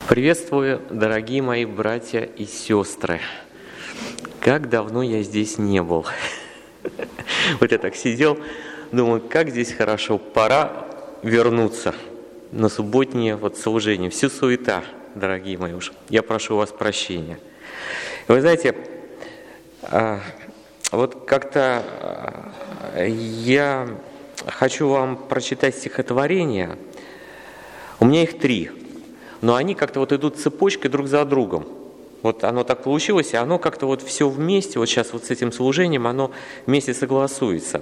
Приветствую, дорогие мои братья и сестры. Как давно я здесь не был. Вот я так сидел, думаю, как здесь хорошо, пора вернуться на субботнее служение. Всю суета, дорогие мои уж. Я прошу у вас прощения. Вы знаете, вот как-то я хочу вам прочитать стихотворения. У меня их 3. Но они как-то идут цепочкой друг за другом. Вот оно так получилось, и оно как-то все вместе, вот сейчас с этим служением, оно вместе согласуется.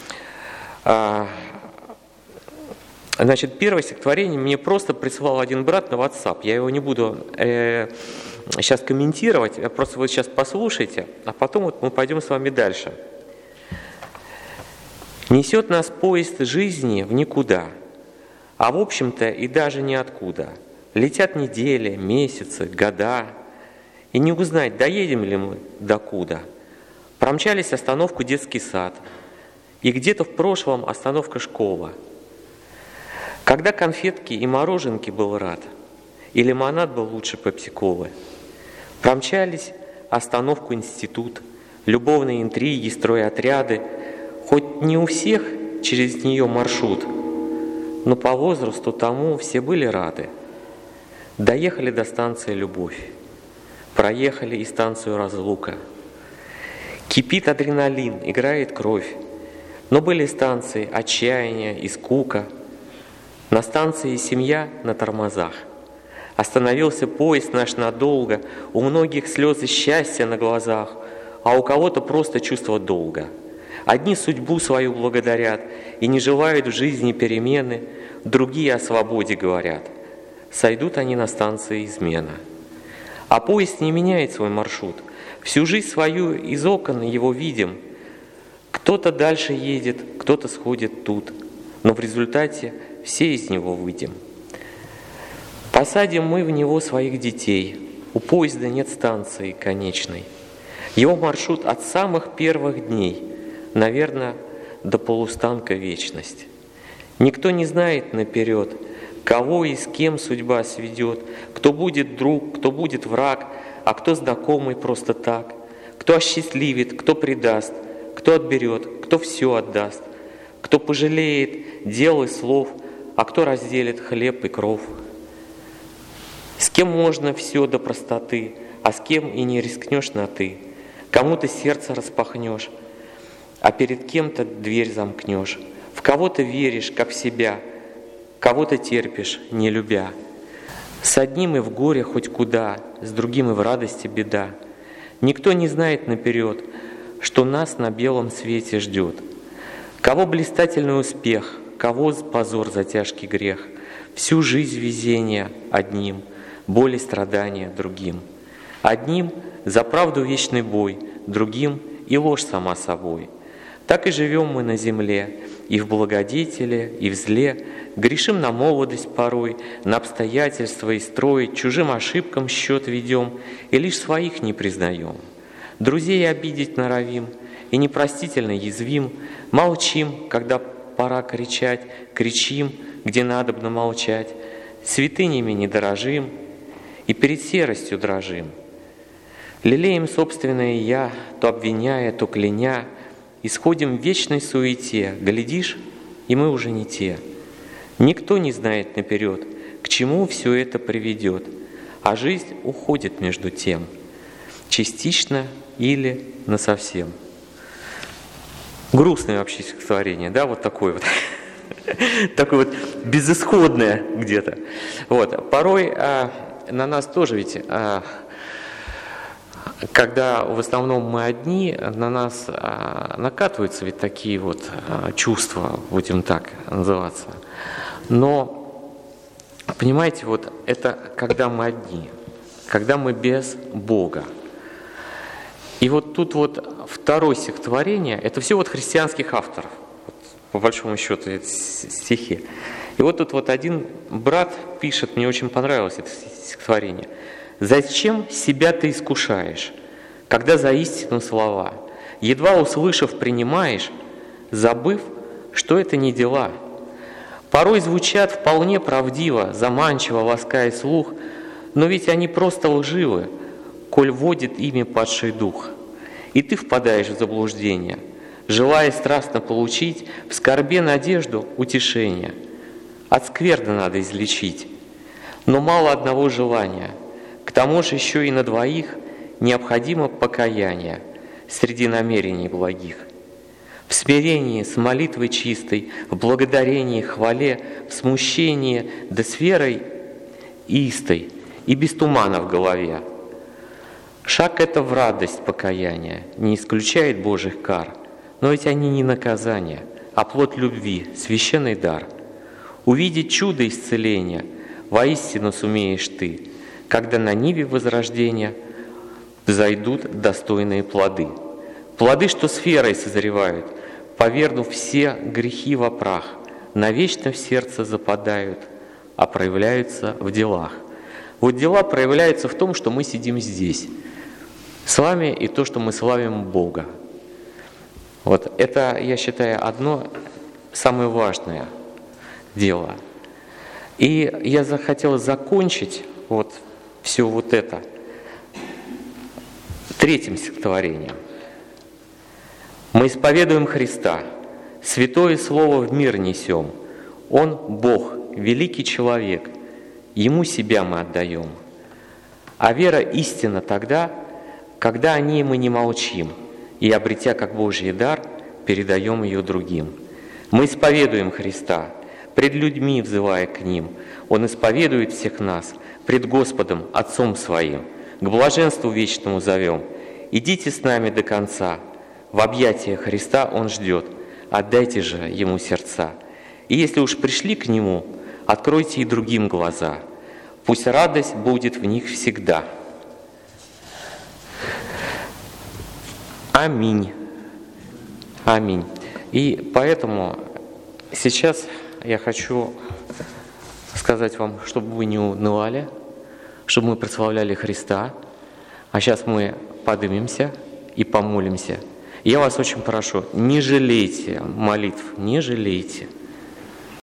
Значит, первое стихотворение мне просто прислал один брат на WhatsApp. Я его не буду сейчас комментировать, просто вы сейчас послушайте, а потом мы пойдем с вами дальше. «Несет нас поезд жизни в никуда, а в общем-то и даже ниоткуда. Летят недели, месяцы, года, и не узнать, доедем ли мы докуда. Промчались остановку детский сад, и где-то в прошлом остановка школа. Когда конфетки и мороженки был рад, и лимонад был лучше пепси-колы. Промчались остановку институт, любовные интриги, стройотряды, хоть не у всех через нее маршрут, но по возрасту тому все были рады. Доехали до станции «Любовь», проехали и станцию «Разлука». Кипит адреналин, играет кровь, но были станции «Отчаяние» и «Скука». На станции «Семья» на тормозах. Остановился поезд наш надолго, у многих слезы счастья на глазах, а у кого-то просто чувство долга. Одни судьбу свою благодарят и не желают в жизни перемены, другие о свободе говорят. Сойдут они на станции измена. А поезд не меняет свой маршрут. Всю жизнь свою из окон его видим. Кто-то дальше едет, кто-то сходит тут. Но в результате все из него выйдем. Посадим мы в него своих детей. У поезда нет станции конечной. Его маршрут от самых первых дней, наверное, до полустанка вечность. Никто не знает наперед, кого и с кем судьба сведет, кто будет друг, кто будет враг, а кто знакомый просто так, кто осчастливит, кто предаст, кто отберет, кто все отдаст, кто пожалеет дел и слов, а кто разделит хлеб и кров. С кем можно все до простоты, а с кем и не рискнешь на «ты», кому-то сердце распахнешь, а перед кем-то дверь замкнешь, в кого-то веришь, как в себя, кого-то терпишь, не любя. С одним и в горе хоть куда, с другим и в радости беда. Никто не знает наперед, что нас на белом свете ждет. Кого блистательный успех, кого позор за тяжкий грех. Всю жизнь везения одним, боль и страдания другим. Одним за правду вечный бой, другим и ложь сама собой. Так и живем мы на земле, и в благодетеле, и в зле, грешим на молодость порой, на обстоятельства и строй, чужим ошибкам счет ведем, и лишь своих не признаем. Друзей обидеть норовим, и непростительно язвим, молчим, когда пора кричать, кричим, где надобно молчать, святынями не дорожим, и перед серостью дрожим. Лелеем собственное «я», то обвиняя, то кляня, исходим в вечной суете, глядишь, и мы уже не те. Никто не знает наперед, к чему все это приведет, а жизнь уходит между тем, частично или насовсем. Грустное вообще стихотворение, да, такое такое безысходное где-то. Порой на нас тоже ведь... Когда в основном мы одни, на нас накатываются ведь такие чувства, будем так называться. Но, понимаете, это когда мы одни, когда мы без Бога. И тут второе стихотворение, это все христианских авторов, по большому счету, это стихи. И тут один брат пишет, мне очень понравилось это стихотворение. «Зачем себя ты искушаешь, когда за истину слова, едва услышав, принимаешь, забыв, что это не дела? Порой звучат вполне правдиво, заманчиво лаская слух, но ведь они просто лживы, коль водит ими падший дух. И ты впадаешь в заблуждение, желая страстно получить в скорбе надежду утешения. От скверны надо излечить, но мало одного желания. К тому же еще и на двоих необходимо покаяние среди намерений благих. В смирении с молитвой чистой, в благодарении, хвале, в смущении, да с верой истой и без тумана в голове. Шаг это в радость покаяния, не исключает Божьих кар, но ведь они не наказание, а плод любви, священный дар. Увидеть чудо исцеления воистину сумеешь ты, когда на ниве возрождения взойдут достойные плоды. Плоды, что с верой созревают, повернув все грехи во прах, навечно в сердце западают, а проявляются в делах. Вот дела проявляются в том, что мы сидим здесь с вами, и то, что мы славим Бога. Вот это, я считаю, одно самое важное дело. И я захотел закончить вот все вот это третьим стихотворением. «Мы исповедуем Христа, святое Слово в мир несем. Он Бог, великий человек, Ему себя мы отдаем. А вера истинна тогда, когда о ней мы не молчим, и, обретя как Божий дар, передаем ее другим. Мы исповедуем Христа, пред людьми взывая к ним. Он исповедует всех нас пред Господом, Отцом Своим. К блаженству вечному зовем. Идите с нами до конца. В объятия Христа Он ждет. Отдайте же Ему сердца. И если уж пришли к Нему, откройте и другим глаза. Пусть радость будет в них всегда. Аминь. Аминь. И поэтому сейчас я хочу сказать вам, чтобы вы не унывали, чтобы мы прославляли Христа. А сейчас мы поднимемся и помолимся. Я вас очень прошу, не жалейте молитв, не жалейте.